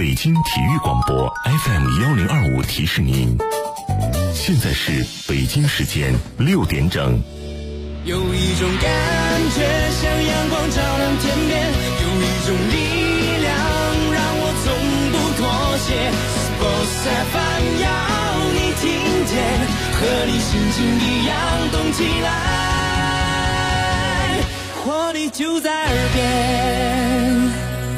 北京体育广播 FM1025提示您，现在是北京时间6点整。 有一种感觉像阳光照亮天边，有一种力量让我从不妥协。Sports FM 要你听见，和你心情一样动起来，活力就在耳边。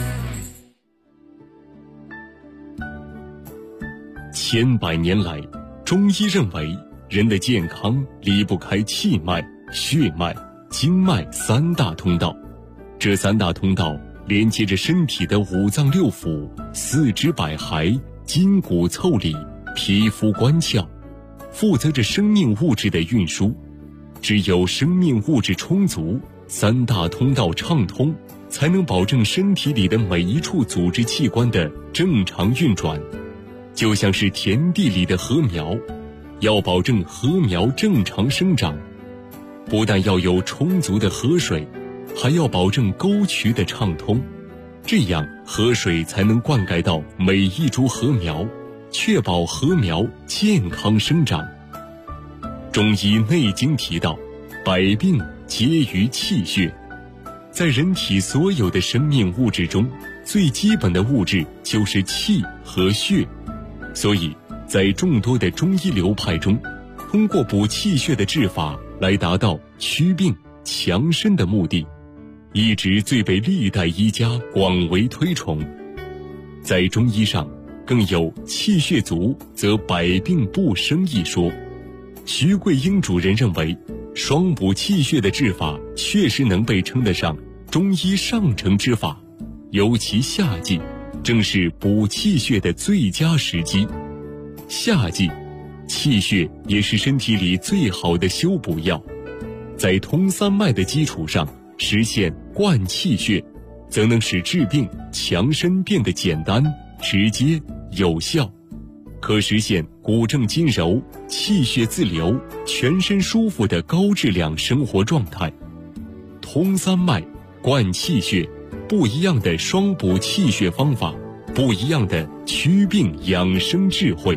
千百年来，中医认为人的健康离不开气脉、血脉、经脉三大通道。这三大通道连接着身体的五脏六腑、四肢百骸、筋骨腠理、皮肤关窍，负责着生命物质的运输。只有生命物质充足，三大通道畅通，才能保证身体里的每一处组织器官的正常运转。就像是田地里的禾苗，要保证禾苗正常生长，不但要有充足的河水，还要保证沟渠的畅通，这样河水才能灌溉到每一株禾苗，确保禾苗健康生长。中医内经提到，百病皆于气血。在人体所有的生命物质中，最基本的物质就是气和血。所以在众多的中医流派中，通过补气血的治法来达到祛病强身的目的，一直最被历代医家广为推崇。在中医上更有气血足则百病不生一说。徐桂英主任认为，双补气血的治法确实能被称得上中医上乘之法，尤其夏季正是补气血的最佳时机。夏季，气血也是身体里最好的修补药。在通三脉的基础上实现灌气血，则能使治病强身变得简单、直接、有效，可实现骨正筋柔、气血自流、全身舒服的高质量生活状态。通三脉、灌气血，不一样的双补气血方法，不一样的祛病养生智慧。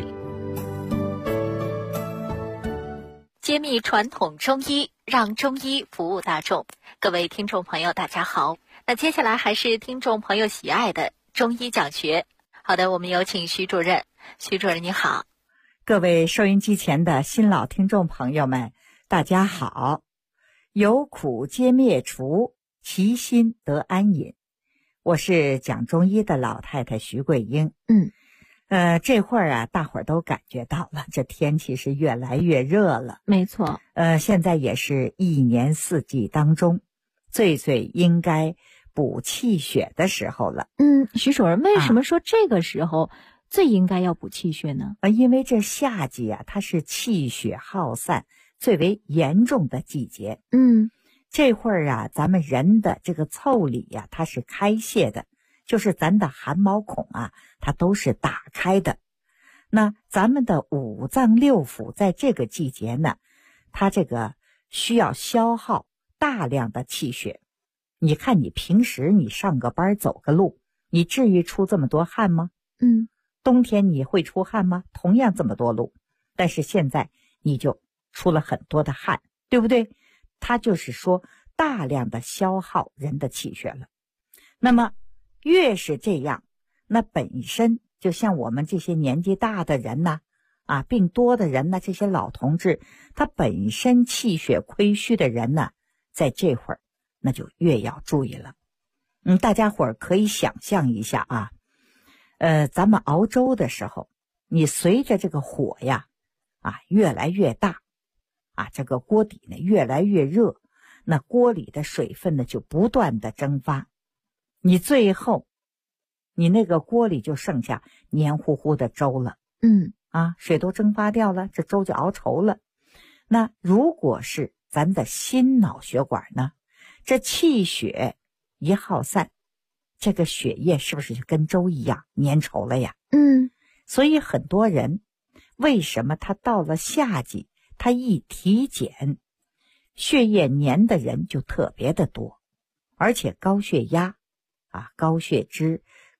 揭秘传统中医，让中医服务大众。各位听众朋友大家好，那接下来还是听众朋友喜爱的中医讲学。好的，我们有请徐主任。徐主任你好。 各位收音机前的新老听众朋友们大家好。有苦皆灭除，其心得安隐。我是讲中医的老太太徐桂英。这会儿啊，大伙儿都感觉到了，这天气是越来越热了。 没错。 现在也是一年四季当中最应该补气血的时候了。 徐主任，为什么说这个时候最应该要补气血呢？ 因为这夏季啊，它是气血耗散最为严重的季节。这会儿啊，咱们人的这个腠理啊，它是开泄的，就是咱的汗毛孔啊，它都是打开的。那咱们的五脏六腑在这个季节呢，它这个需要消耗大量的气血。你看你平时你上个班走个路，你至于出这么多汗吗？冬天你会出汗吗？同样这么多路，但是现在你就出了很多的汗，对不对？它就是说大量的消耗人的气血了。那么越是这样，那本身就像我们这些年纪大的人呢，病多的人呢，这些老同志，他本身气血亏虚的人呢，在这会儿那就越要注意了。大家伙儿可以想象一下啊，咱们熬粥的时候，你随着这个火呀越来越大这个锅底呢越来越热，那锅里的水分呢就不断的蒸发，你最后你那个锅里就剩下黏糊糊的粥了。水都蒸发掉了，这粥就熬稠了。那如果是咱的心脑血管呢，这气血一耗散，这个血液是不是就跟粥一样粘稠了呀？所以很多人为什么他到了夏季，他一体检，血液粘的人就特别的多，而且高血压高血脂、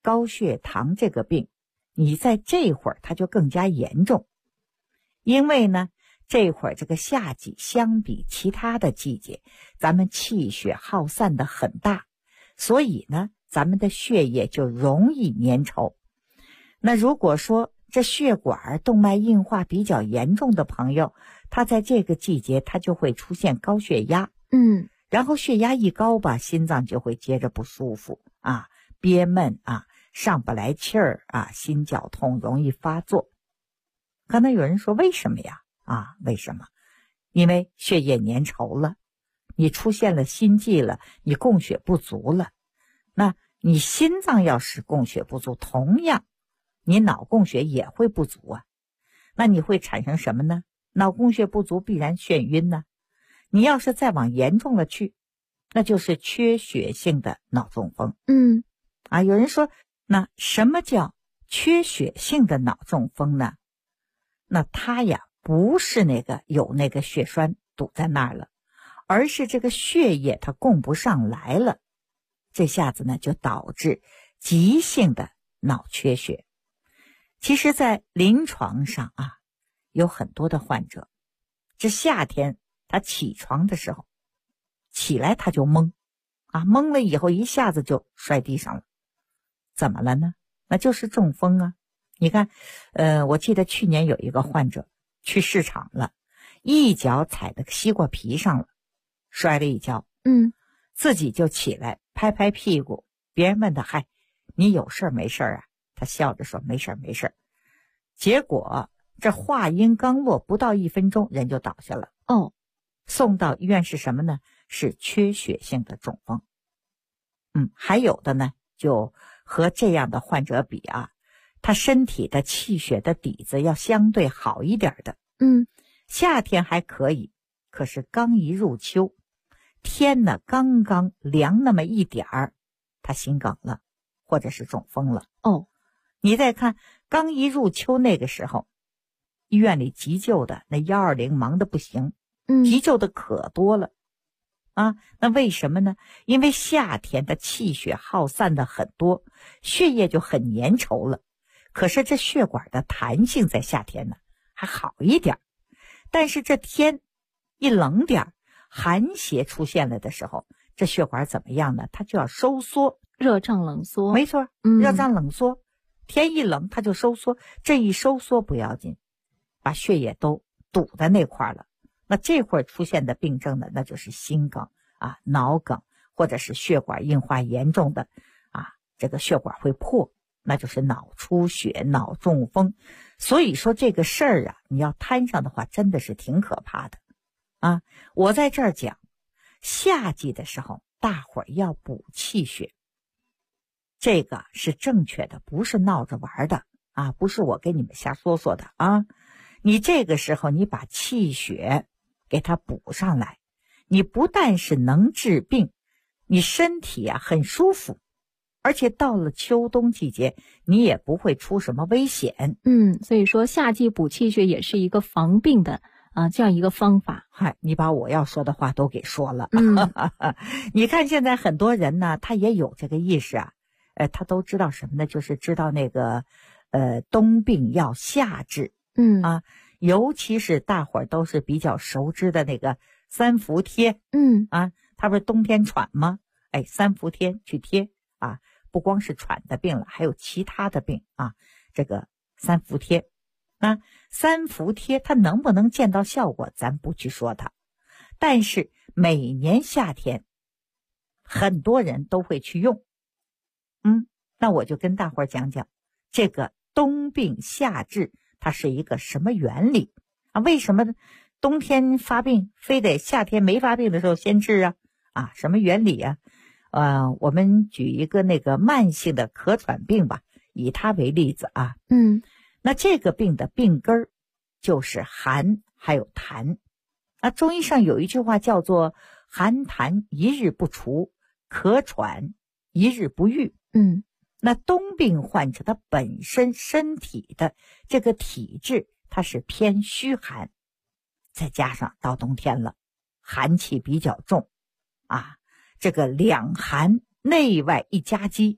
高血糖这个病，你在这会儿它就更加严重。因为呢，这会儿这个夏季相比其他的季节，咱们气血耗散的很大，所以呢，咱们的血液就容易粘稠。那如果说这血管动脉硬化比较严重的朋友，他在这个季节他就会出现高血压，然后血压一高吧，心脏就会接着不舒服啊，憋闷啊，上不来气儿啊，心绞痛，容易发作。可能有人说为什么呀？为什么？因为血液粘稠了，你出现了心悸了，你供血不足了。那你心脏要是供血不足，同样你脑供血也会不足啊。那你会产生什么呢？脑供血不足必然眩晕呢。你要是再往严重了去，那就是缺血性的脑中风。有人说，那什么叫缺血性的脑中风呢？那它呀不是有那个血栓堵在那儿了，而是这个血液它供不上来了，这下子呢就导致急性的脑缺血。其实在临床上有很多的患者，这夏天他起床的时候起来他就懵了以后一下子就摔地上了。怎么了呢？那就是中风啊。你看我记得去年有一个患者去市场了，一脚踩在西瓜皮上了，摔了一跤，自己就起来拍拍屁股，别人问他，嗨，你有事没事啊？他笑着说没事没事。结果这话音刚落，不到1分钟人就倒下了。送到医院是什么呢？是缺血性的中风。还有的呢就和这样的患者比他身体的气血的底子要相对好一点的。夏天还可以，可是刚一入秋，天呢刚刚凉那么一点儿，他心梗了，或者是中风了。你再看刚一入秋那个时候，医院里急救的那120忙得不行，急救的可多了那为什么呢？因为夏天的气血耗散的很多，血液就很粘稠了。可是这血管的弹性在夏天呢还好一点，但是这天一冷点，寒邪出现了的时候，这血管怎么样呢？它就要收缩， 热胀冷缩。 没错，热胀冷缩，天一冷它就收缩，这一收缩不要紧，把血液都堵在那块了。那这会儿出现的病症呢，那就是心梗脑梗，或者是血管硬化严重的这个血管会破，那就是脑出血、脑中风。所以说这个事儿你要摊上的话，真的是挺可怕的我在这儿讲，夏季的时候大伙儿要补气血，这个是正确的，不是闹着玩的不是我给你们瞎说说的你这个时候你把气血给它补上来，你不但是能治病，你身体很舒服，而且到了秋冬季节你也不会出什么危险。 所以说夏季补气血也是一个防病的这样一个方法。 你把我要说的话都给说了。你看现在很多人呢，他也有这个意识他都知道什么呢？就是知道那个冬病要夏治。尤其是大伙儿都是比较熟知的那个三伏贴。他不是冬天喘吗？三伏贴去贴不光是喘的病了，还有其他的病这个三伏贴。那三伏贴它能不能见到效果，咱不去说它，但是每年夏天很多人都会去用。那我就跟大伙儿讲讲这个冬病夏治它是一个什么原理为什么冬天发病非得夏天没发病的时候先治什么原理我们举一个那个慢性的咳喘病吧，以它为例子那这个病的病根儿就是寒还有痰中医上有一句话叫做寒痰一日不除，咳喘一日不愈。那冬病患者他本身身体的这个体质它是偏虚寒，再加上到冬天了，寒气比较重这个两寒内外一夹击，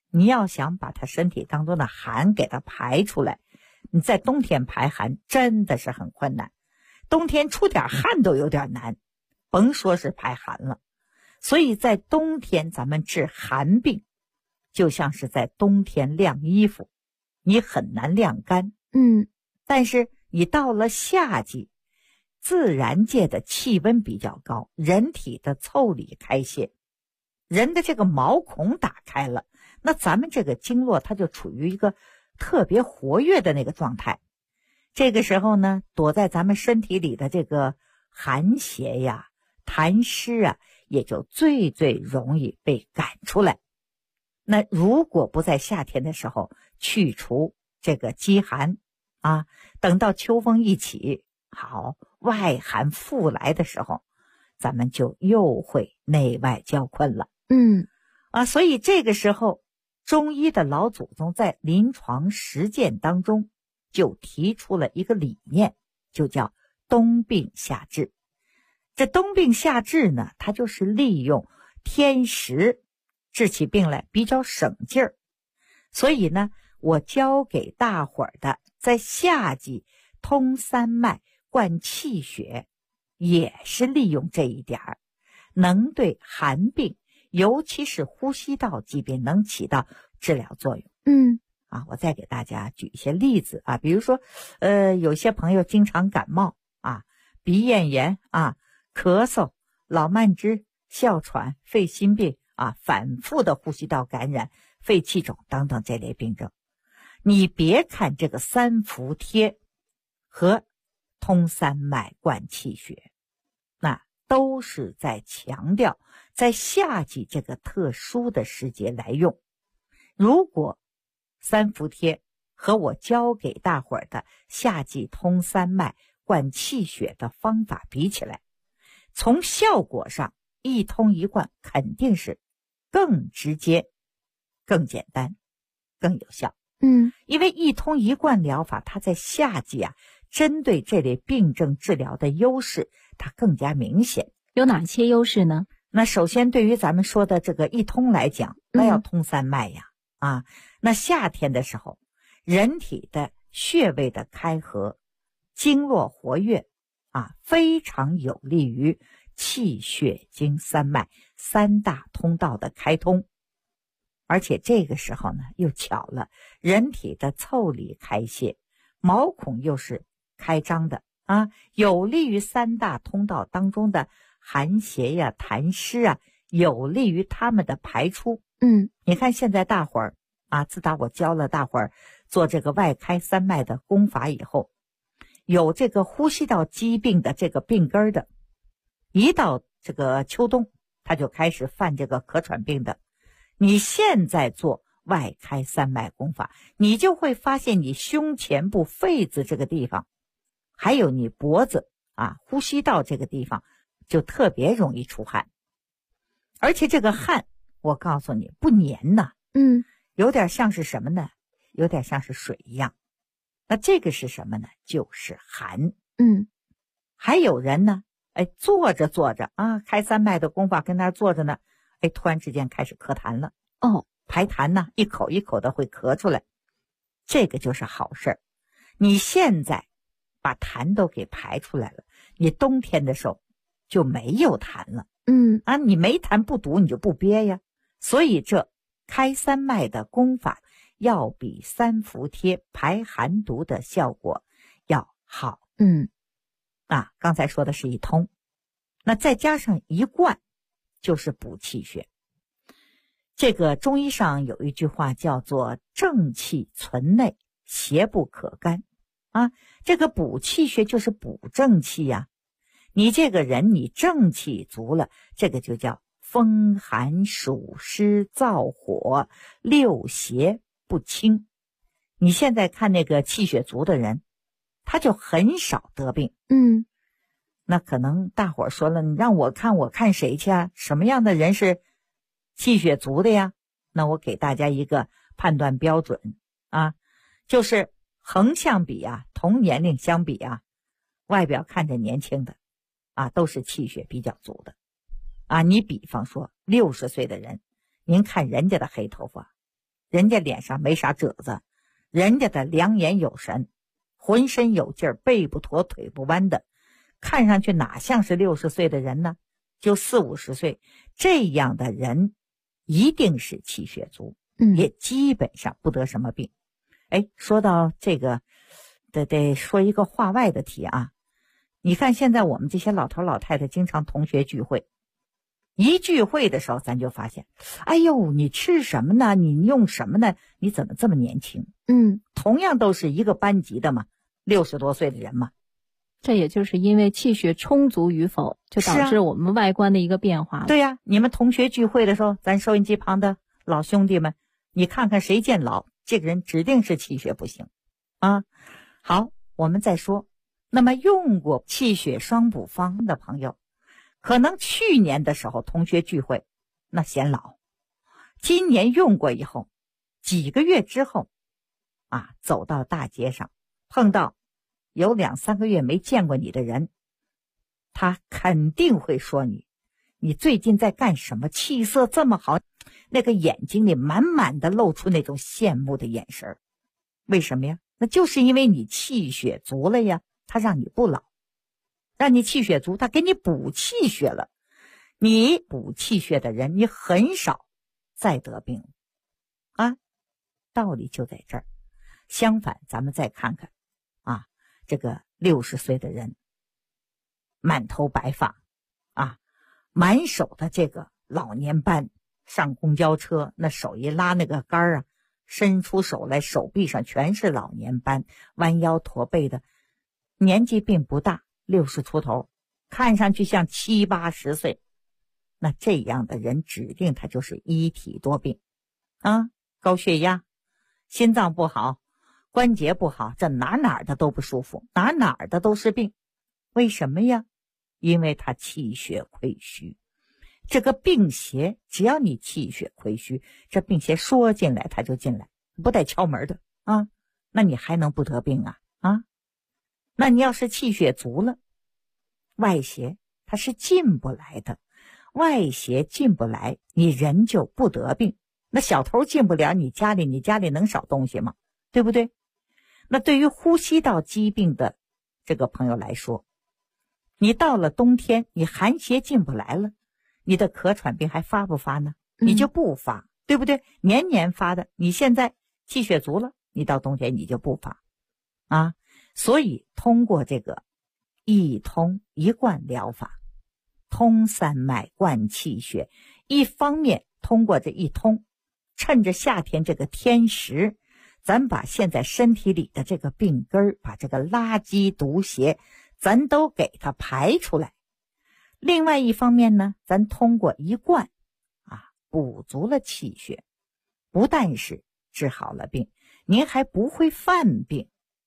你要想把他身体当中的寒给它排出来，你在冬天排寒真的是很困难，冬天出点汗都有点难，甭说是排寒了。所以在冬天咱们治寒病，就像是在冬天晾衣服，你很难晾干。但是你到了夏季，自然界的气温比较高，人体的腠理开泄，人的这个毛孔打开了，那咱们这个经络它就处于一个特别活跃的那个状态。这个时候呢，躲在咱们身体里的这个寒邪呀、痰湿啊，也就最容易被赶出来。那如果不在夏天的时候去除这个积寒啊，等到秋风一起，好，外寒复来的时候，咱们就又会内外交困了。所以这个时候中医的老祖宗在临床实践当中就提出了一个理念，就叫冬病夏治。这冬病夏治呢，它就是利用天时治起病来比较省劲儿。所以呢，我教给大伙儿的在夏季通三脉灌气血，也是利用这一点儿，能对寒病尤其是呼吸道疾病能起到治疗作用。我再给大家举一些例子啊，比如说有些朋友经常感冒啊，鼻咽炎啊，咳嗽、老慢支、哮喘、肺心病啊，反复的呼吸道感染、肺气肿等等这类病症。你别看这个三伏贴和通三脉灌气血，那都是在强调在夏季这个特殊的时节来用。如果三伏贴和我教给大伙儿的夏季通三脉灌气血的方法比起来，从效果上一通一贯肯定是更直接、更简单、更有效。因为一通一贯疗法它在夏季啊，针对这类病症治疗的优势它更加明显。 有哪些优势呢？ 那首先对于咱们说的这个一通来讲，那要通三脉呀。那夏天的时候，人体的穴位的开合、经络活跃非常有利于气血经三脉三大通道的开通。而且这个时候呢，又巧了，人体的腠理开泄，毛孔又是开张的有利于三大通道当中的寒邪呀、痰湿啊，有利于它们的排出。你看现在大伙儿自打我教了大伙儿做这个外开三脉的功法以后，有这个呼吸道疾病的这个病根的，一到这个秋冬，他就开始犯这个咳喘病的。你现在做外开三脉功法，你就会发现你胸前部肺子这个地方，还有你脖子呼吸道这个地方就特别容易出汗。而且这个汗我告诉你不黏呐，有点像是什么呢？有点像是水一样。那这个是什么呢？就是寒。还有人呢，坐着开三脉的功法跟那儿坐着呢，突然之间开始咳痰了。排痰呢，一口一口的会咳出来，这个就是好事儿。你现在把痰都给排出来了，你冬天的时候就没有痰了。你没痰不堵，你就不憋呀。所以这开三脉的功法要比三伏贴排寒毒的效果要好。刚才说的是一通，那再加上一贯，就是补气血。这个中医上有一句话叫做正气存内，邪不可干这个补气血就是补正气呀。你这个人你正气足了，这个就叫风寒暑湿燥火六邪不侵。你现在看那个气血足的人，他就很少得病。那可能大伙儿说了，你让我看谁去啊？什么样的人是气血足的呀？那我给大家一个判断标准就是横向比同年龄相比外表看着年轻的都是气血比较足的你比方说60岁的人，您看人家的黑头发， 人家脸上没啥褶子，人家的两眼有神，浑身有劲儿，背不驼腿不弯的，看上去哪像是60岁的人呢？就40、50岁，这样的人一定是气血足，也基本上不得什么病。说到这个，得说一个话外的题啊。你看现在我们这些老头老太太经常同学聚会，一聚会的时候咱就发现，哎呦，你吃什么呢？你用什么呢？你怎么这么年轻？同样都是一个班级的嘛，60多岁的人嘛。 这也就是因为气血充足与否，就导致我们外观的一个变化。 对呀，你们同学聚会的时候，咱收音机旁的老兄弟们，你看看谁见老，这个人指定是气血不行啊。好，我们再说，那么用过气血双补方的朋友，可能去年的时候同学聚会那显老，今年用过以后，几个月之后走到大街上碰到有2、3个月没见过你的人，他肯定会说你最近在干什么？气色这么好，那个眼睛里满满的露出那种羡慕的眼神。为什么呀？那就是因为你气血足了呀，他让你不老，让你气血足，他给你补气血了。你补气血的人，你很少再得病啊，道理就在这儿。相反，咱们再看看这个60岁的人，满头白发满手的这个老年斑，上公交车那手一拉那个杆伸出手来，手臂上全是老年斑，弯腰驼背的，年纪并不大，60出头，看上去像70、80岁。那这样的人指定他就是一体多病高血压，心脏不好，关节不好，这哪的都不舒服，哪的都是病。为什么呀？因为他气血亏虚。这个病邪，只要你气血亏虚，这病邪说进来他就进来，不带敲门的那你还能不得病那你要是气血足了，外邪它是进不来的，外邪进不来，你人就不得病。那小偷进不了你家里能少东西吗？对不对？那对于呼吸道疾病的这个朋友来说，你到了冬天，你寒邪进不来了，你的咳喘病还发不发呢？你就不发，对不对？年年发的，你现在气血足了，你到冬天你就不发所以通过这个一通一贯疗法，通三脉贯气血，一方面通过这一通，趁着夏天这个天时，咱把现在身体里的这个病根，把这个垃圾毒邪咱都给它排出来。另外一方面呢，咱通过一贯补足了气血，不但是治好了病，您还不会犯病。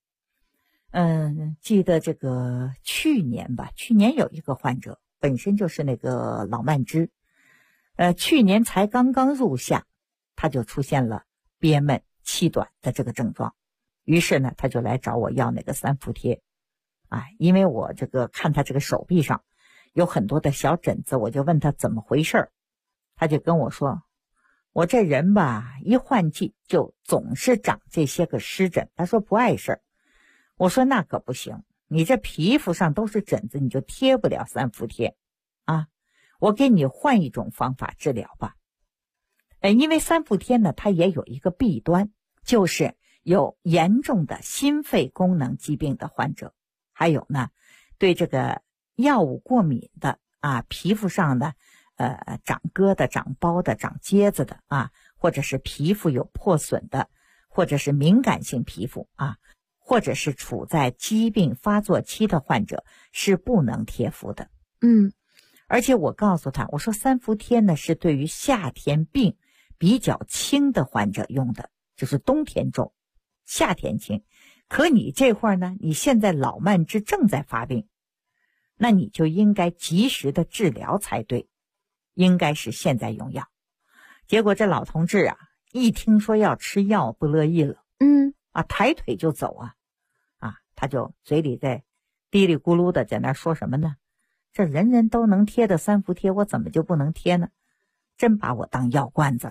记得这个去年有一个患者，本身就是那个老慢支，去年才刚刚入夏，他就出现了憋闷气短的这个症状，于是呢他就来找我要那个3伏贴因为我这个看他这个手臂上有很多的小疹子，我就问他怎么回事，他就跟我说，我这人一换季就总是长这些个湿疹，他说不碍事。我说那可不行，你这皮肤上都是疹子，你就贴不了3伏贴我给你换一种方法治疗吧。因为3伏贴呢，它也有一个弊端，就是有严重的心肺功能疾病的患者，还有呢对这个药物过敏的皮肤上的长疙瘩、长包的、长疖子的或者是皮肤有破损的，或者是敏感性皮肤或者是处在疾病发作期的患者是不能贴敷的。而且我告诉他，我说3伏贴呢是对于夏天病比较轻的患者用的，就是冬天重，夏天轻。可你这会儿呢，你现在老慢支正在发病，那你就应该及时的治疗才对，应该是现在用药。结果这老同志一听说要吃药不乐意了，抬腿就走他就嘴里在嘀里咕噜的在那说什么呢？这人人都能贴的3伏贴，我怎么就不能贴呢？真把我当药罐子了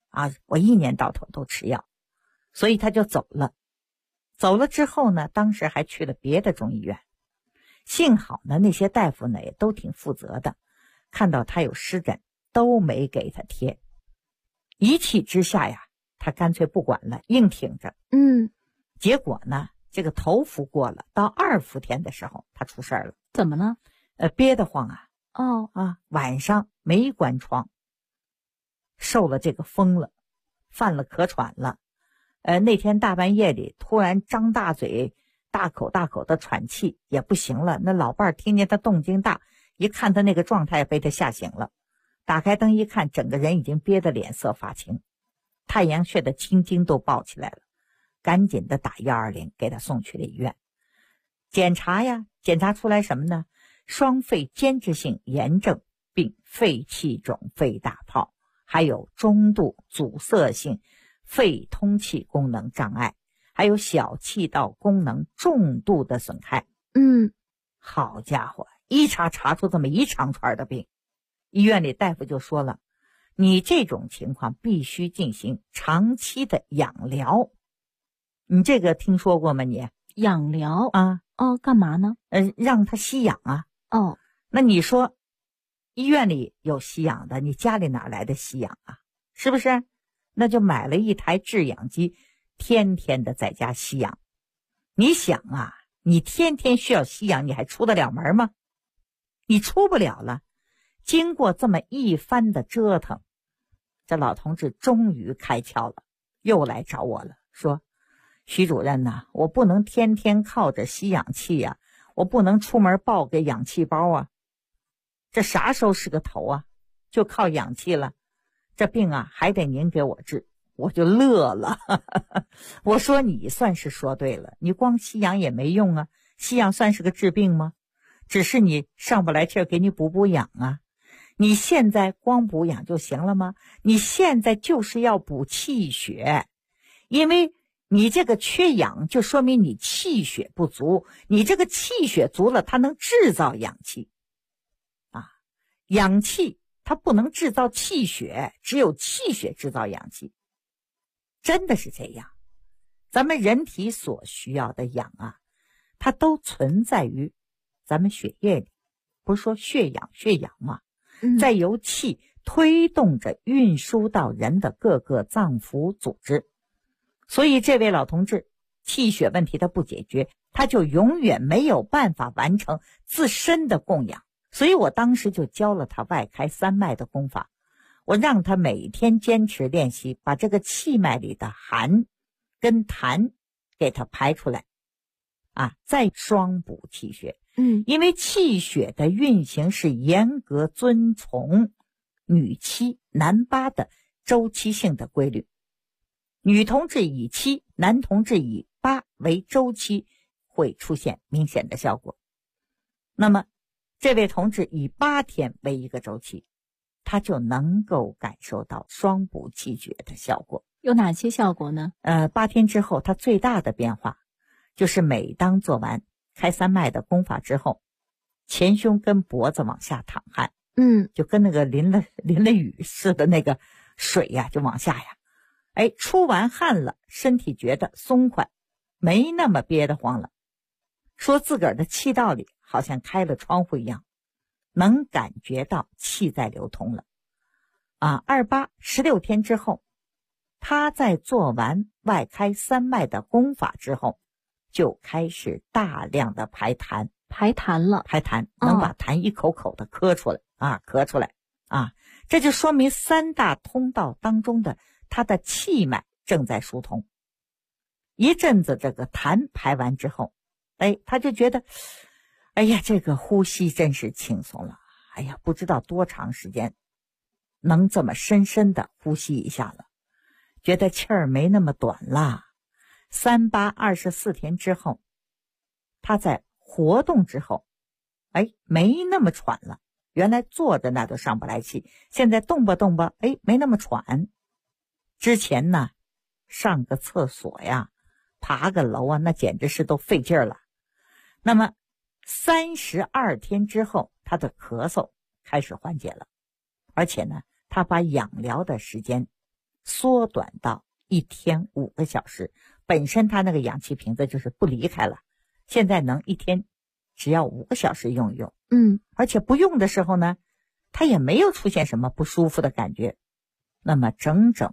啊，我一年到头都吃药，所以他就走了。走了之后呢，当时还去了别的中医院，幸好呢那些大夫呢也都挺负责的，看到他有湿疹都没给他贴。一气之下呀，他干脆不管了，硬挺着。结果呢，这个头伏过了，到2伏天的时候，他出事了。 怎么了？ 憋得慌啊。晚上没关窗，受了这个风了，犯了咳喘了。那天大半夜里突然张大嘴，大口大口的喘气，也不行了。那老伴儿听见他动静大，一看他那个状态，被他吓醒了。打开灯一看，整个人已经憋得脸色发青，太阳穴的青筋都爆起来了，赶紧的打120给他送去了医院。检查呀，检查出来什么呢？双肺间质性炎症并肺气肿、肺大泡，还有中度阻塞性肺通气功能障碍，还有小气道功能重度的损害。好家伙，一查出这么一长串的病。医院里大夫就说了，你这种情况必须进行长期的养疗。你这个听说过吗？你养疗啊？ 干嘛呢？ 让他吸氧啊。那你说医院里有吸氧的，你家里哪来的吸氧啊？是不是？那就买了一台制氧机，天天的在家吸氧。你想啊，你天天需要吸氧，你还出得了门吗？你出不了了。经过这么一番的折腾，这老同志终于开窍了，又来找我了，说徐主任呐，我不能天天靠着吸氧气呀，我不能出门抱个氧气包啊，这啥时候是个头啊？就靠氧气了，这病啊还得您给我治。我就乐了我说你算是说对了，你光吸氧也没用啊，吸氧算是个治病吗？只是你上不来气儿，给你补氧啊。你现在光补氧就行了吗？你现在就是要补气血，因为你这个缺氧就说明你气血不足，你这个气血足了，它能制造氧气啊。氧气它不能制造气血，只有气血制造氧气，真的是这样。咱们人体所需要的氧啊，它都存在于咱们血液里，不是说血氧吗？再由气推动着运输到人的各个脏腑组织。所以这位老同志气血问题他不解决，他就永远没有办法完成自身的供养。所以我当时就教了他外开三脉的功法，我让他每天坚持练习，把这个气脉里的寒跟痰给他排出来啊，再双补气血。因为气血的运行是严格遵从女七男八的周期性的规律，女同志以7，男同志以8为周期，会出现明显的效果。那么这位同志以8天为一个周期，他就能够感受到双补气血的效果。 有哪些效果呢 ？8天之后，他最大的变化就是每当做完开三脉的功法之后，前胸跟脖子往下淌汗，就跟那个淋了雨似的，那个水呀就往下呀，出完汗了，身体觉得松快，没那么憋得慌了，说自个儿的气道里好像开了窗户一样，能感觉到气在流通了。28、16天之后，他在做完外开三脉的功法之后，就开始大量的排痰了，能把痰一口口的咳出来啊，这就说明3大通道当中的他的气脉正在疏通。一阵子这个痰排完之后，他就觉得，这个呼吸真是轻松了，不知道多长时间能这么深深的呼吸一下了，觉得气儿没那么短了。38、24天之后，他在活动之后，没那么喘了。原来坐着那都上不来气，现在动吧，没那么喘。之前呢，上个厕所呀，爬个楼啊，那简直是都费劲儿了。那么32天之后，他的咳嗽开始缓解了，而且呢，他把养疗的时间缩短到1天5个小时。本身它那个氧气瓶子就是不离开了，现在能1天只要5个小时用一用。而且不用的时候呢，它也没有出现什么不舒服的感觉。那么整整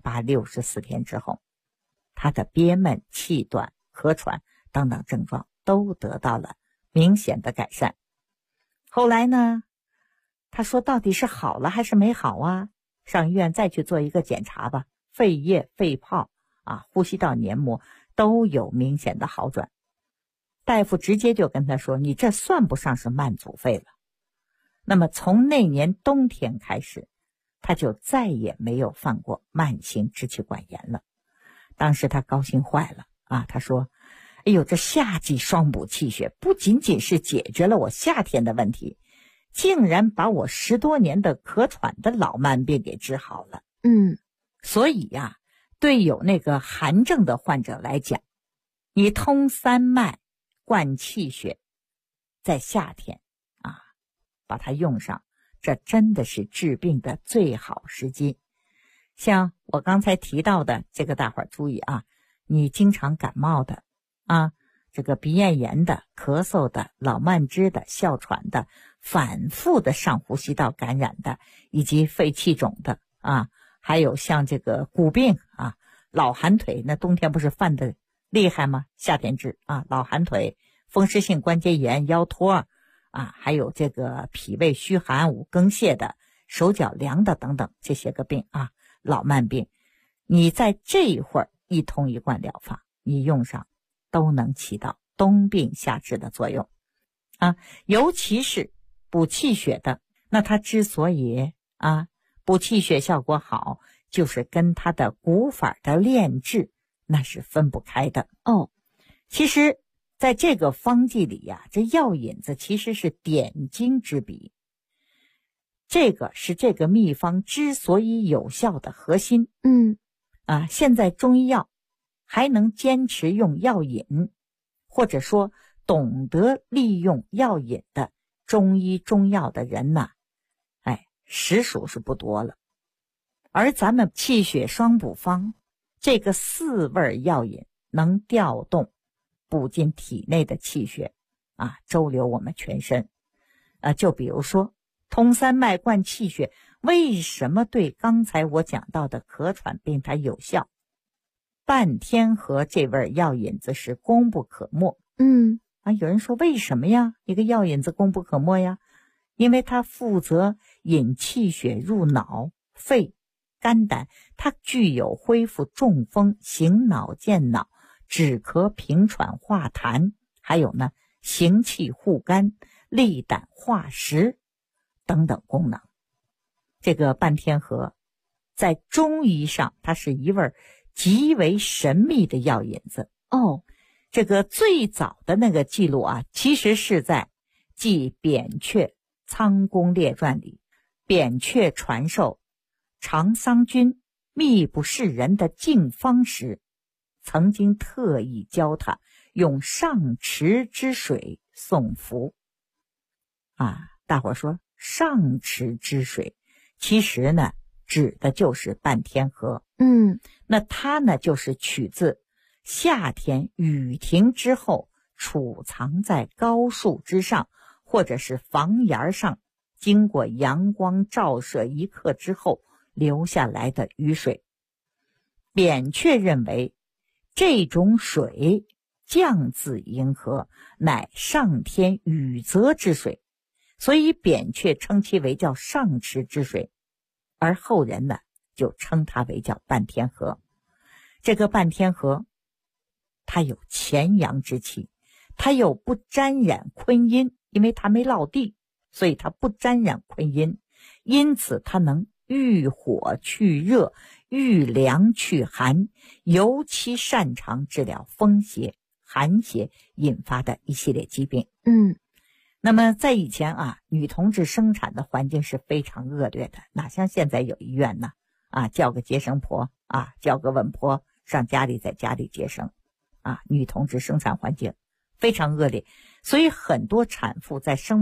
64天之后，他的憋闷、气短、咳喘等等症状都得到了明显的改善。后来呢，他说到底是好了还是没好啊？上医院再去做一个检查吧，肺叶、肺泡呼吸道黏膜都有明显的好转。大夫直接就跟他说，你这算不上是慢阻肺了。那么从那年冬天开始，他就再也没有犯过慢性支气管炎了。当时他高兴坏了他说，哎呦，这夏季双补气血不仅仅是解决了我夏天的问题，竟然把我10多年的咳喘的老慢病给治好了。所以对有那个寒症的患者来讲，你通三脉灌气血，在夏天把它用上，这真的是治病的最好时机。像我刚才提到的这个，大伙儿注意你经常感冒的这个鼻咽炎的、咳嗽的、老慢支的、哮喘的、反复的上呼吸道感染的，以及肺气肿的还有像这个骨病老寒腿，那冬天不是犯的厉害吗？夏天治老寒腿、风湿性关节炎、腰托还有这个脾胃虚寒、五更泻的、手脚凉的等等这些个病老慢病，你在这一会儿一通一贯疗法，你用上都能起到冬病夏治的作用尤其是补气血的，那它之所以补气血效果好，就是跟它的古法的炼制那是分不开的其实在这个方剂里这药引子其实是点睛之笔，这个是这个秘方之所以有效的核心。现在中医药还能坚持用药引，或者说懂得利用药引的中医中药的人实属是不多了。而咱们气血双补方这个4味药引能调动补进体内的气血周流我们全身就比如说通三脉灌气血，为什么对刚才我讲到的咳喘病它有效？半天河这味药引子是功不可没。有人说为什么呀？一个药引子功不可没呀？因为它负责引气血入脑、肺、肝胆，它具有恢复中风、醒脑健脑、止咳平喘化痰，还有呢行气护肝、利胆化食等等功能。这个半天河在中医上它是一味极为神秘的药引子这个最早的那个记录其实是在《记扁鹊仓公列传》里，扁鹊传授长桑君秘不示人的净方时，曾经特意教他用上池之水送服大伙说上池之水其实呢指的就是半天河那它呢就是取自夏天雨停之后储藏在高树之上或者是房檐上，经过阳光照射一刻之后流下来的雨水。扁鹊认为这种水降自银河，乃上天雨泽之水，所以扁鹊称其为叫上池之水，而后人呢就称它为叫半天河。这个半天河它有潜阳之气，它又不沾染坤阴，因为它没落地，所以它不沾染坤阴，因此它能御火去热，御凉去寒，尤其擅长治疗风邪、寒邪引发的一系列疾病。那么在以前女同志生产的环境是非常恶劣的，哪像现在有医院呢叫个接生婆叫个稳婆上家里，在家里接生女同志生产环境非常恶劣，所以很多产妇在生